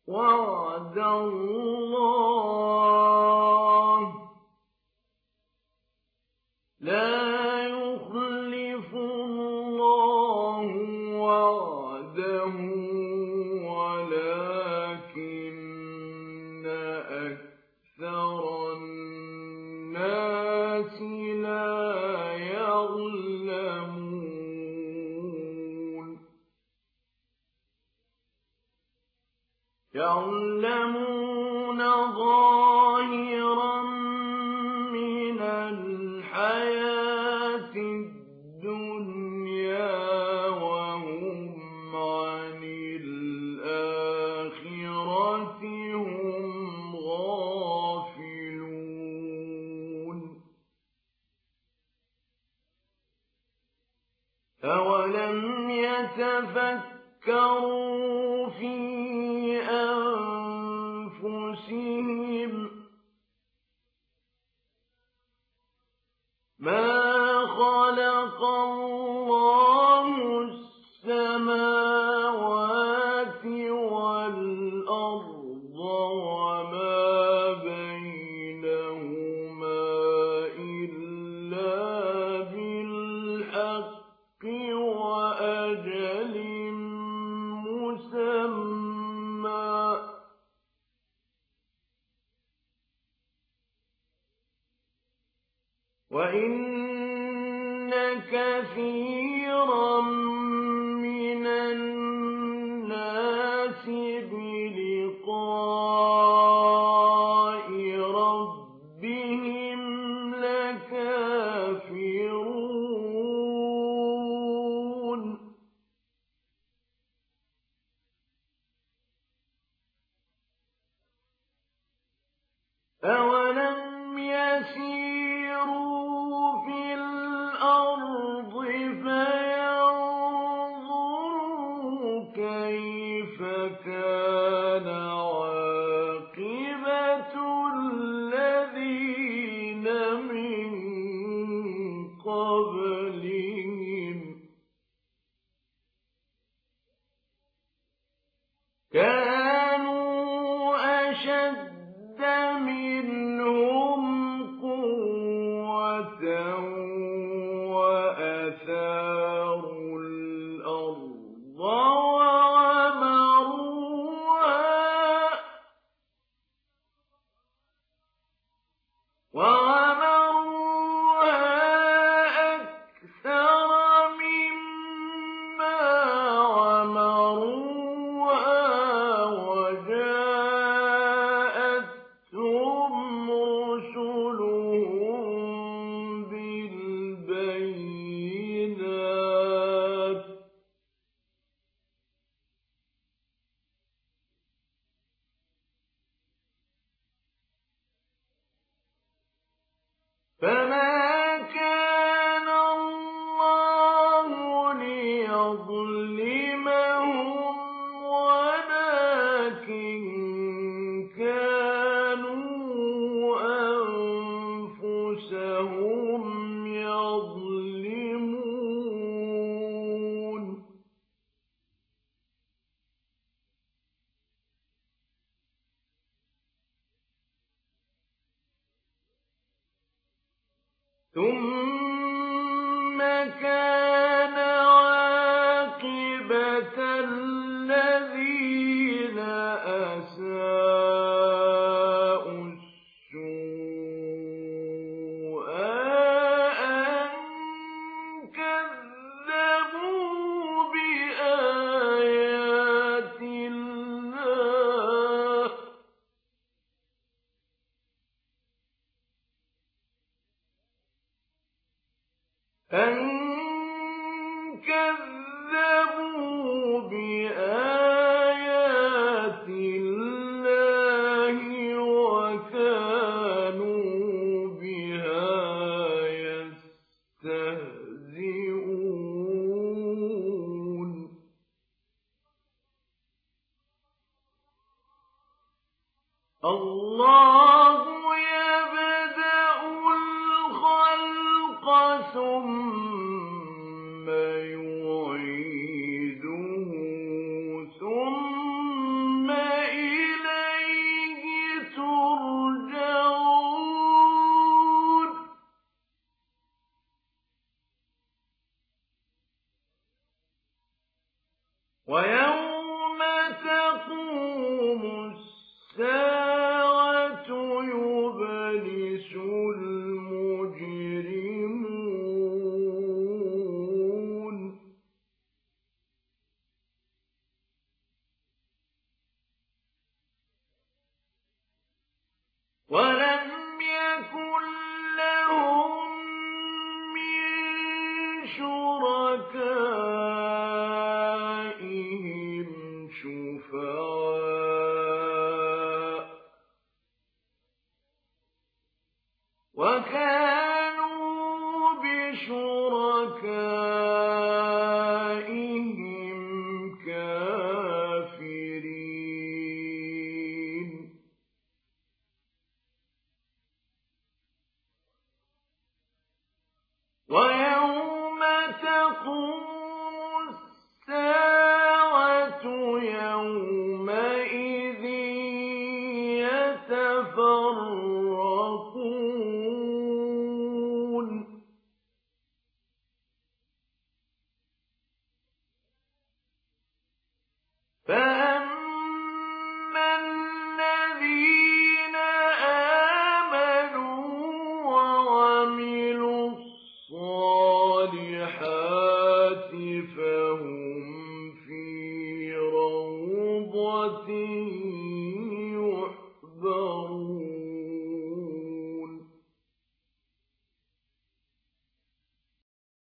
وعد الله لا يخلف الله وعده ولكن أكثر الناس لا يعلمون ظاهرا من الحياة الدنيا وهم عن الآخرة هم غافلون أولم يتفكروا في أنفسهم ما خلق الله السماوات والأرض وما بينهما إلا بالحق وأجل مسمى وإن كثيرا من الناس بلقاء ربهم لكافرون أولم يسيروا في الأرض فينظروا كيف كان عاقبة الذين من قبلهم كانوا أشد منهم قوة وأثاروا الأرض وعمروها أكثر مما عمروها وجاءتهم رسلهم بالبينات فما كان الله ليظلمهم ولكن كانوا أنفسهم يظلمون ثم كان عاقبة الذين أساءوا السوء أن كذبوا بآيات الله وكانوا بها يستهزئون الله يبدأ الخلق ثم يعيده ثم إليه ولم يكن لهم من شركائهم شفعاء وكان